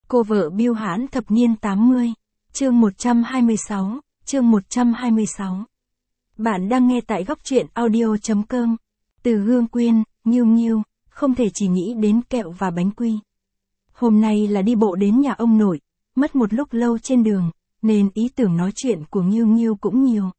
Cô vợ biêu hãn thập niên 80, chương 126. Bạn đang nghe tại góc truyện audio.com. Từ Hương Quyên, Nghiêu, không thể chỉ nghĩ đến kẹo và bánh quy. Hôm nay là đi bộ đến nhà ông nội, mất một lúc lâu trên đường, nên ý tưởng nói chuyện của Nghiêu cũng nhiều.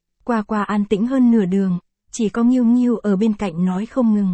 Qua an tĩnh hơn nửa đường, chỉ có Nghiêu ở bên cạnh nói không ngừng.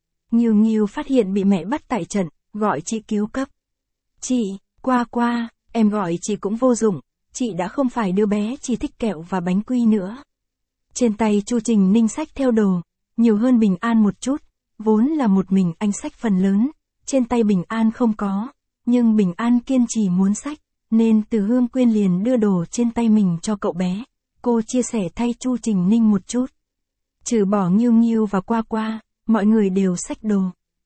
Nghiêu phát hiện bị mẹ bắt tại trận, gọi chị cứu cấp. Chị, qua, em gọi chị cũng vô dụng, chị đã không phải đứa bé chỉ thích kẹo và bánh quy nữa. Trên tay Chu Trình Ninh xách theo đồ, nhiều hơn Bình An một chút, vốn là một mình anh xách phần lớn, trên tay Bình An không có, nhưng Bình An kiên trì muốn xách, nên Từ Hương Quyên liền đưa đồ trên tay mình cho cậu bé, cô chia sẻ thay Chu Trình Ninh một chút. Trừ bỏ Nghiêu và qua, mọi người đều xách đồ.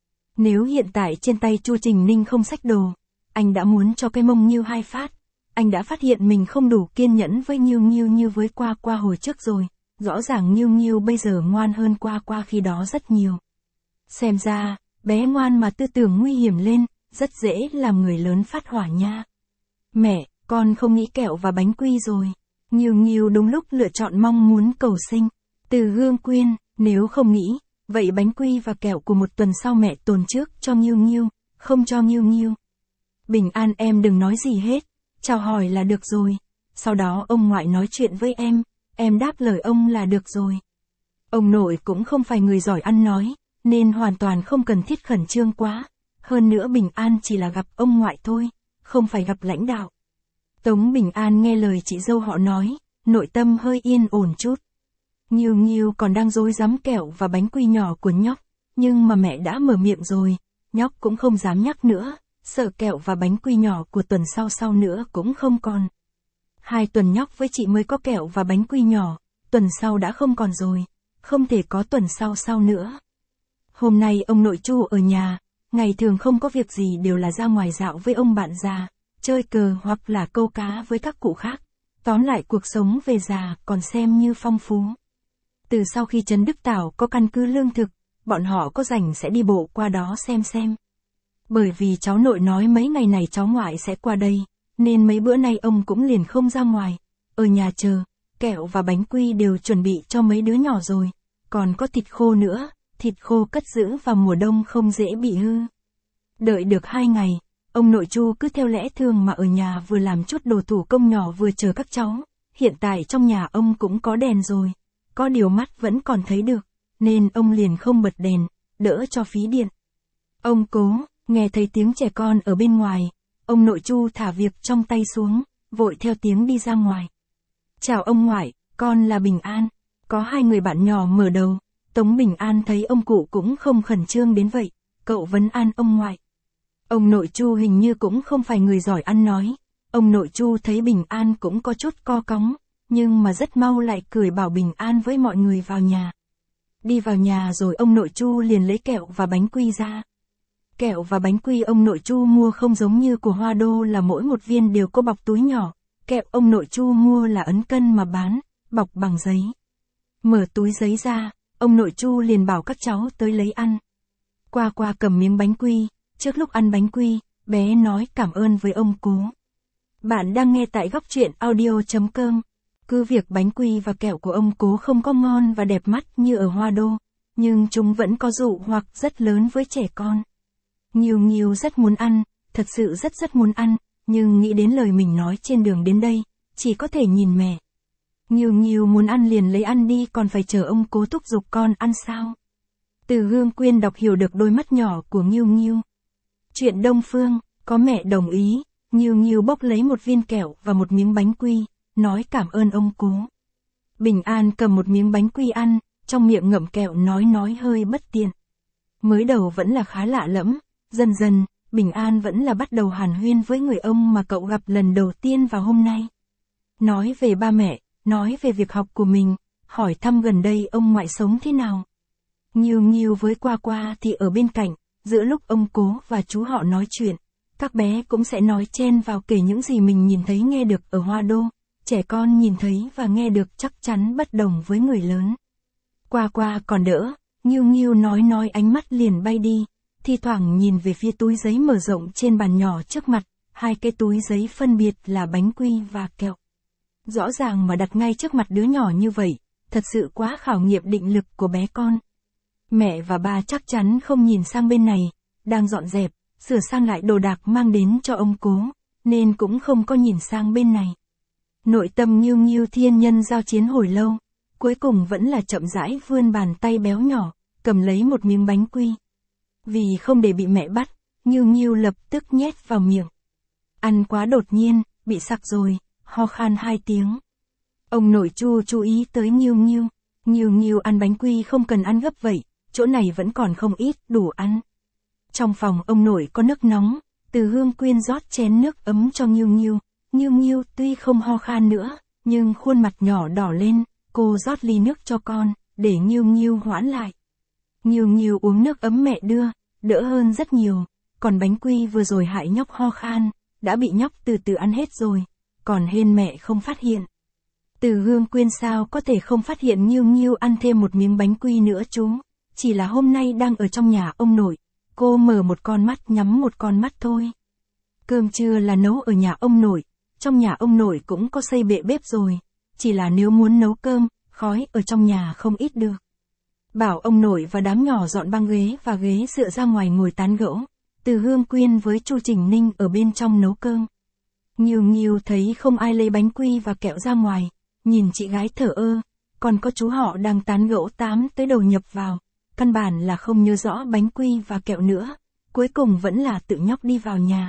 Nếu hiện tại trên tay Chu Trình Ninh không xách đồ, anh đã muốn cho cái mông Nghiêu hai phát. Anh đã phát hiện mình không đủ kiên nhẫn với Nghiêu như với qua hồi trước rồi. Rõ ràng Nghiêu bây giờ ngoan hơn qua khi đó rất nhiều. Xem ra, bé ngoan mà tư tưởng nguy hiểm lên, rất dễ làm người lớn phát hỏa nha. Mẹ, con không nghĩ kẹo và bánh quy rồi. Nghiêu đúng lúc lựa chọn mong muốn cầu sinh. Từ Hương Quyên, nếu không nghĩ, vậy bánh quy và kẹo của một tuần sau mẹ tồn trước cho Nghiêu, không cho Nghiêu. Bình An em đừng nói gì hết, chào hỏi là được rồi. Sau đó ông ngoại nói chuyện với em đáp lời ông là được rồi. Ông nội cũng không phải người giỏi ăn nói, nên hoàn toàn không cần thiết khẩn trương quá. Hơn nữa Bình An chỉ là gặp ông ngoại thôi, không phải gặp lãnh đạo. Tống Bình An nghe lời chị dâu họ nói, nội tâm hơi yên ổn chút. Nghiêu còn đang rối rắm kẹo và bánh quy nhỏ của nhóc, nhưng mà mẹ đã mở miệng rồi, nhóc cũng không dám nhắc nữa, sợ kẹo và bánh quy nhỏ của tuần sau nữa cũng không còn. 2 tuần nhóc với chị mới có kẹo và bánh quy nhỏ, tuần sau đã không còn rồi, không thể có tuần sau nữa. Hôm nay ông nội Chu ở nhà, ngày thường không có việc gì đều là ra ngoài dạo với ông bạn già, chơi cờ hoặc là câu cá với các cụ khác. Tóm lại cuộc sống về già còn xem như phong phú. Từ sau khi Trấn Đức Tảo có căn cứ lương thực, bọn họ có rảnh sẽ đi bộ qua đó xem. Bởi vì cháu nội nói mấy ngày này cháu ngoại sẽ qua đây, nên mấy bữa nay ông cũng liền không ra ngoài, ở nhà chờ, kẹo và bánh quy đều chuẩn bị cho mấy đứa nhỏ rồi, còn có thịt khô nữa, thịt khô cất giữ vào mùa đông không dễ bị hư. Đợi được 2 ngày, ông nội Chu cứ theo lẽ thường mà ở nhà vừa làm chút đồ thủ công nhỏ vừa chờ các cháu, hiện tại trong nhà ông cũng có đèn rồi, có điều mắt vẫn còn thấy được, nên ông liền không bật đèn, đỡ cho phí điện. Ông Cố, nghe thấy tiếng trẻ con ở bên ngoài, ông nội Chu thả việc trong tay xuống, vội theo tiếng đi ra ngoài. Chào ông ngoại, con là Bình An. Có 2 người bạn nhỏ mở đầu, Tống Bình An thấy ông cụ cũng không khẩn trương đến vậy, cậu vấn an ông ngoại. Ông nội Chu hình như cũng không phải người giỏi ăn nói, ông nội Chu thấy Bình An cũng có chút co cóng, nhưng mà rất mau lại cười bảo Bình An với mọi người vào nhà. Đi vào nhà rồi ông nội Chu liền lấy kẹo và bánh quy ra. Kẹo và bánh quy ông nội Chu mua không giống như của Hoa Đô là mỗi một viên đều có bọc túi nhỏ, kẹo ông nội Chu mua là ấn cân mà bán, bọc bằng giấy. Mở túi giấy ra, ông nội Chu liền bảo các cháu tới lấy ăn. Qua cầm miếng bánh quy, trước lúc ăn bánh quy, bé nói cảm ơn với ông Cố. Bạn đang nghe tại góc truyện audio.com. Cứ việc bánh quy và kẹo của ông Cố không có ngon và đẹp mắt như ở Hoa Đô, nhưng chúng vẫn có dụ hoặc rất lớn với trẻ con. Nghiêu rất muốn ăn, thật sự rất muốn ăn, nhưng nghĩ đến lời mình nói trên đường đến đây, chỉ có thể nhìn mẹ. Nghiêu muốn ăn liền lấy ăn đi, còn phải chờ ông Cố thúc giục con ăn sao? Từ Hương Quyên đọc hiểu được đôi mắt nhỏ của Nghiêu. Chuyện Đông Phương, có mẹ đồng ý, Nghiêu bốc lấy một viên kẹo và một miếng bánh quy, nói cảm ơn ông Cố. Bình An cầm một miếng bánh quy ăn, trong miệng ngậm kẹo nói hơi bất tiện. Mới đầu vẫn là khá lạ lẫm, dần, Bình An vẫn là bắt đầu hàn huyên với người ông mà cậu gặp lần đầu tiên vào hôm nay. Nói về ba mẹ, nói về việc học của mình, hỏi thăm gần đây ông ngoại sống thế nào. Nghiêu với qua thì ở bên cạnh, giữa lúc ông Cố và chú họ nói chuyện, các bé cũng sẽ nói chen vào kể những gì mình nhìn thấy nghe được ở Hoa Đô. Trẻ con nhìn thấy và nghe được chắc chắn bất đồng với người lớn. Qua còn đỡ, Nghiêu nói ánh mắt liền bay đi, thi thoảng nhìn về phía túi giấy mở rộng trên bàn nhỏ trước mặt, 2 cái túi giấy phân biệt là bánh quy và kẹo. Rõ ràng mà đặt ngay trước mặt đứa nhỏ như vậy, thật sự quá khảo nghiệm định lực của bé con. Mẹ và ba chắc chắn không nhìn sang bên này, đang dọn dẹp, sửa sang lại đồ đạc mang đến cho ông cố, nên cũng không có nhìn sang bên này. Nội tâm Nghiêu Nghiêu thiên nhân giao chiến hồi lâu, cuối cùng vẫn là chậm rãi vươn bàn tay béo nhỏ, cầm lấy một miếng bánh quy. Vì không để bị mẹ bắt, Nghiêu Nghiêu lập tức nhét vào miệng. Ăn quá đột nhiên, bị sặc rồi, ho khan 2 tiếng. Ông nội Chu chú ý tới Nghiêu Nghiêu. Nghiêu Nghiêu ăn bánh quy không cần ăn gấp vậy, chỗ này vẫn còn không ít, đủ ăn. Trong phòng ông nội có nước nóng, Từ Hương Quyên rót chén nước ấm cho Nghiêu Nghiêu. Nghiêu Nghiêu tuy không ho khan nữa, nhưng khuôn mặt nhỏ đỏ lên, cô rót ly nước cho con, để Nghiêu Nghiêu hoãn lại. Nghiêu Nghiêu uống nước ấm mẹ đưa, đỡ hơn rất nhiều, còn bánh quy vừa rồi hại nhóc ho khan, đã bị nhóc từ từ ăn hết rồi, còn hên mẹ không phát hiện. Từ Hương Quyên sao có thể không phát hiện Nghiêu Nghiêu ăn thêm một miếng bánh quy nữa chú, chỉ là hôm nay đang ở trong nhà ông nội, cô mở một con mắt nhắm một con mắt thôi. Cơm trưa là nấu ở nhà ông nội, trong nhà ông nội cũng có xây bệ bếp rồi, chỉ là nếu muốn nấu cơm, khói ở trong nhà không ít được. Bảo ông nội và đám nhỏ dọn băng ghế và ghế dựa ra ngoài ngồi tán gẫu, Từ Hương Quyên với Chu Trình Ninh ở bên trong nấu cơm. Nghiêu Nghiêu thấy không ai lấy bánh quy và kẹo ra ngoài, nhìn chị gái thở ơ, còn có chú họ đang tán gẫu tám tới đầu nhập vào, căn bản là không nhớ rõ bánh quy và kẹo nữa, cuối cùng vẫn là tự nhóc đi vào nhà.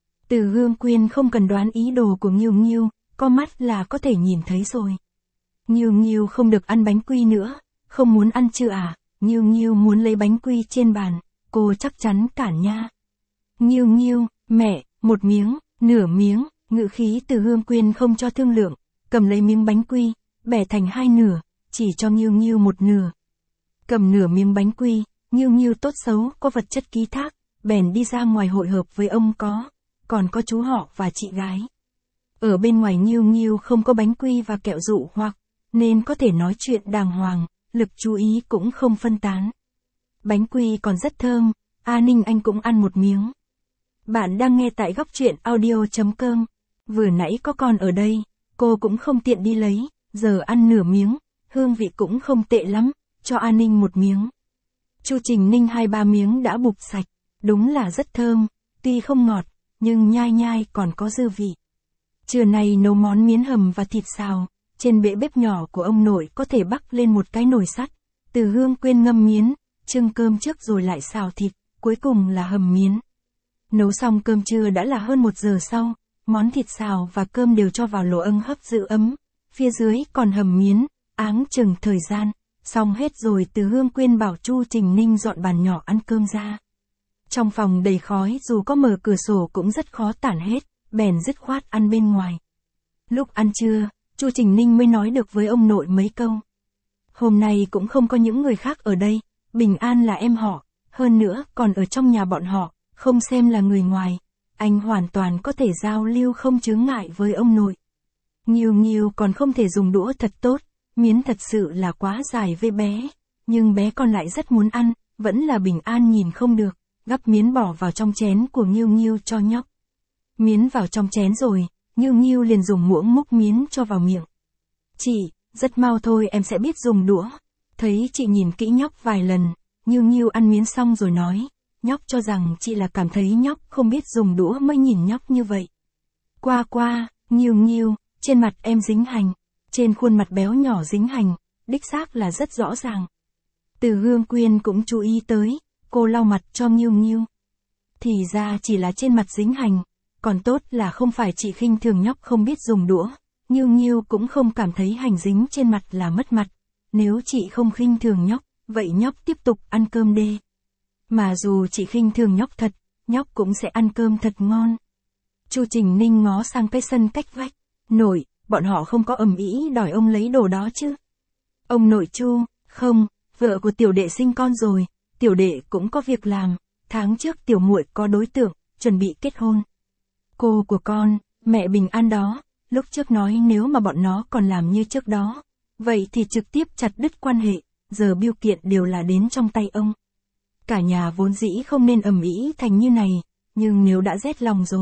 Từ Hương Quyên không cần đoán ý đồ của Nghiêu Nghiêu, có mắt là có thể nhìn thấy rồi. Nghiêu Nghiêu không được ăn bánh quy nữa, không muốn ăn chưa à? Nghiêu Nghiêu muốn lấy bánh quy trên bàn, cô chắc chắn cản nha. Nghiêu Nghiêu, mẹ, một miếng, nửa miếng, ngữ khí Từ Hương Quyên không cho thương lượng, cầm lấy miếng bánh quy, bẻ thành 2 nửa, chỉ cho Nghiêu Nghiêu một nửa. Cầm nửa miếng bánh quy, Nghiêu Nghiêu tốt xấu có vật chất ký thác, bèn đi ra ngoài hội hợp với ông còn có chú họ và chị gái. Ở bên ngoài Nghiêu Nghiêu không có bánh quy và kẹo dụ hoặc, nên có thể nói chuyện đàng hoàng, lực chú ý cũng không phân tán. Bánh quy còn rất thơm, A Ninh anh cũng ăn một miếng. Bạn đang nghe tại góc truyện audio.com. Vừa nãy có con ở đây, cô cũng không tiện đi lấy, giờ ăn nửa miếng, hương vị cũng không tệ lắm, cho A Ninh một miếng. Chu Trình Ninh 2-3 miếng đã bụp sạch, đúng là rất thơm, tuy không ngọt, nhưng nhai nhai còn có dư vị. Trưa nay nấu món miến hầm và thịt xào, trên bệ bếp nhỏ của ông nội có thể bắc lên một cái nồi sắt. Từ Hương Quyên ngâm miến, trưng cơm trước rồi lại xào thịt, cuối cùng là hầm miến. Nấu xong cơm trưa đã là hơn 1 giờ sau, món thịt xào và cơm đều cho vào lò ưng hấp giữ ấm, phía dưới còn hầm miến, áng chừng thời gian, xong hết rồi Từ Hương Quyên bảo Chu Trình Ninh dọn bàn nhỏ ăn cơm ra. Trong phòng đầy khói dù có mở cửa sổ cũng rất khó tản hết, bèn dứt khoát ăn bên ngoài. Lúc ăn trưa, Chu Trình Ninh mới nói được với ông nội mấy câu. Hôm nay cũng không có những người khác ở đây, Bình An là em họ, hơn nữa còn ở trong nhà bọn họ, không xem là người ngoài, anh hoàn toàn có thể giao lưu không chướng ngại với ông nội. Nghiêu Nghiêu còn không thể dùng đũa thật tốt, miến thật sự là quá dài với bé, nhưng bé còn lại rất muốn ăn, vẫn là Bình An nhìn không được, gắp miến bỏ vào trong chén của Nghiêu Nghiêu cho nhóc. Miến vào trong chén rồi, Nghiêu Nghiêu liền dùng muỗng múc miến cho vào miệng. Chị, rất mau thôi em sẽ biết dùng đũa. Thấy chị nhìn kỹ nhóc vài lần, Nghiêu Nghiêu ăn miến xong rồi nói, nhóc cho rằng chị là cảm thấy nhóc không biết dùng đũa mới nhìn nhóc như vậy. Qua, Nghiêu Nghiêu, trên mặt em dính hành, trên khuôn mặt béo nhỏ dính hành, đích xác là rất rõ ràng. Từ Hương Quyên cũng chú ý tới, cô lau mặt cho Nghiêu Nghiêu. Thì ra chỉ là trên mặt dính hành, còn tốt là không phải chị khinh thường nhóc không biết dùng đũa. Nghiêu Nghiêu cũng không cảm thấy hành dính trên mặt là mất mặt. Nếu chị không khinh thường nhóc, vậy nhóc tiếp tục ăn cơm đi. Mà dù chị khinh thường nhóc thật, nhóc cũng sẽ ăn cơm thật ngon. Chu Trình Ninh ngó sang cái sân cách vách. Nội, bọn họ không có ầm ĩ đòi ông lấy đồ đó chứ? Ông nội Chu, không, vợ của tiểu đệ sinh con rồi, tiểu đệ cũng có việc làm, tháng trước tiểu muội có đối tượng, chuẩn bị kết hôn. Cô của con, mẹ Bình An đó, lúc trước nói nếu mà bọn nó còn làm như trước đó, vậy thì trực tiếp chặt đứt quan hệ, giờ biêu kiện đều là đến trong tay ông. Cả nhà vốn dĩ không nên ầm ĩ thành như này, nhưng nếu đã rét lòng rồi,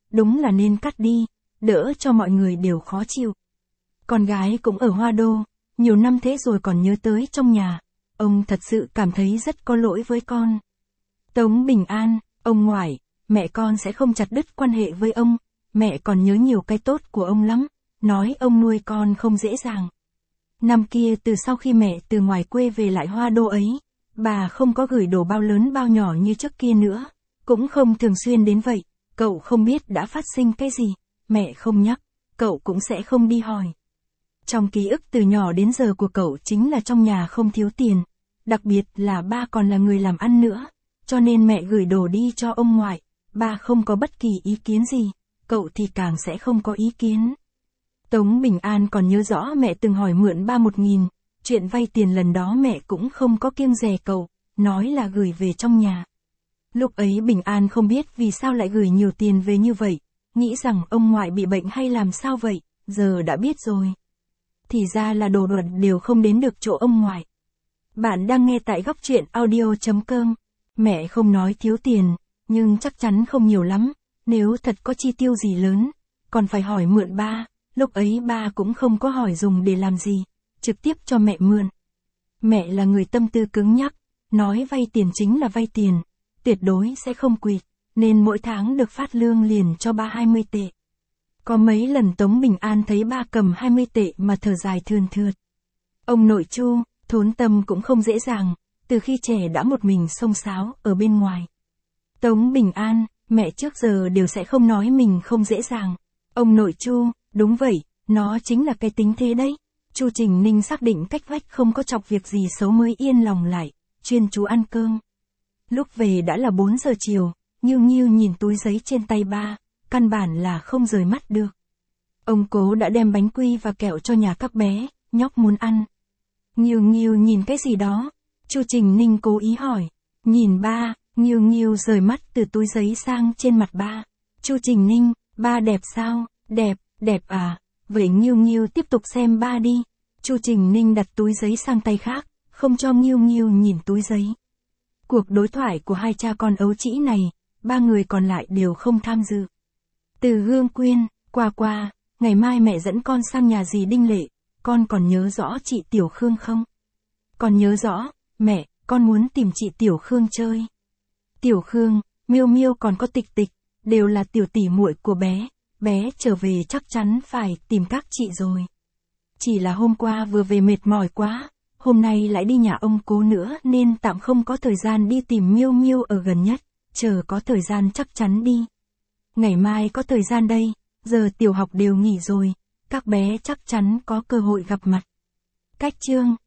đúng là nên cắt đi, đỡ cho mọi người đều khó chịu. Con gái cũng ở Hoa Đô, nhiều năm thế rồi còn nhớ tới trong nhà, ông thật sự cảm thấy rất có lỗi với con. Tống Bình An, ông ngoại, mẹ con sẽ không chặt đứt quan hệ với ông, mẹ còn nhớ nhiều cái tốt của ông lắm, nói ông nuôi con không dễ dàng. Năm kia từ sau khi mẹ từ ngoài quê về lại Hoa Đô ấy, bà không có gửi đồ bao lớn bao nhỏ như trước kia nữa, cũng không thường xuyên đến vậy, cậu không biết đã phát sinh cái gì, mẹ không nhắc, cậu cũng sẽ không đi hỏi. Trong ký ức từ nhỏ đến giờ của cậu chính là trong nhà không thiếu tiền, đặc biệt là ba còn là người làm ăn nữa, cho nên mẹ gửi đồ đi cho ông ngoại, ba không có bất kỳ ý kiến gì, cậu thì càng sẽ không có ý kiến. Tống Bình An còn nhớ rõ mẹ từng hỏi mượn ba 1.000, chuyện vay tiền lần đó mẹ cũng không có kiêng dè cậu, nói là gửi về trong nhà. Lúc ấy Bình An không biết vì sao lại gửi nhiều tiền về như vậy, nghĩ rằng ông ngoại bị bệnh hay làm sao vậy, giờ đã biết rồi. Thì ra là đồ vật đều không đến được chỗ ông ngoại. Bạn đang nghe tại góc truyện audio.com. Mẹ không nói thiếu tiền, nhưng chắc chắn không nhiều lắm, nếu thật có chi tiêu gì lớn, còn phải hỏi mượn ba, lúc ấy ba cũng không có hỏi dùng để làm gì, trực tiếp cho mẹ mượn. Mẹ là người tâm tư cứng nhắc, nói vay tiền chính là vay tiền, tuyệt đối sẽ không quỵt, nên mỗi tháng được phát lương liền cho ba 20 tệ. Có mấy lần Tống Bình An thấy ba cầm 20 tệ mà thở dài thườn thượt. Ông nội Chu, thốn tâm cũng không dễ dàng, từ khi trẻ đã một mình xông xáo ở bên ngoài. Tống Bình An, mẹ trước giờ đều sẽ không nói mình không dễ dàng. Ông nội Chu, đúng vậy, nó chính là cái tính thế đấy. Chu Trình Ninh xác định cách vách không có chọc việc gì xấu mới yên lòng lại, chuyên chú ăn cơm. Lúc về đã là 4 giờ chiều, Nghiêu Nghiêu nhìn túi giấy trên tay ba, căn bản là không rời mắt được. Ông Cố đã đem bánh quy và kẹo cho nhà các bé, nhóc muốn ăn. Nghiêu Nghiêu nhìn cái gì đó? Chu Trình Ninh cố ý hỏi. Nhìn ba, Nghiêu Nghiêu rời mắt từ túi giấy sang trên mặt ba. Chu Trình Ninh, ba đẹp sao? Đẹp, đẹp à? Vậy Nghiêu Nghiêu tiếp tục xem ba đi. Chu Trình Ninh đặt túi giấy sang tay khác, không cho Nghiêu Nghiêu nhìn túi giấy. Cuộc đối thoại của hai cha con ấu trĩ này, ba người còn lại đều không tham dự. Từ Hương Quyên, qua, ngày mai mẹ dẫn con sang nhà dì Đinh Lệ, con còn nhớ rõ chị Tiểu Khương không? Con nhớ rõ, mẹ, con muốn tìm chị Tiểu Khương chơi. Tiểu Khương, Miêu Miêu còn có Tịch Tịch, đều là tiểu tỷ muội của bé trở về chắc chắn phải tìm các chị rồi. Chỉ là hôm qua vừa về mệt mỏi quá, hôm nay lại đi nhà ông Cố nữa nên tạm không có thời gian đi tìm Miêu Miêu ở gần nhất, chờ có thời gian chắc chắn đi. Ngày mai có thời gian đây, giờ tiểu học đều nghỉ rồi, các bé chắc chắn có cơ hội gặp mặt. Cách chương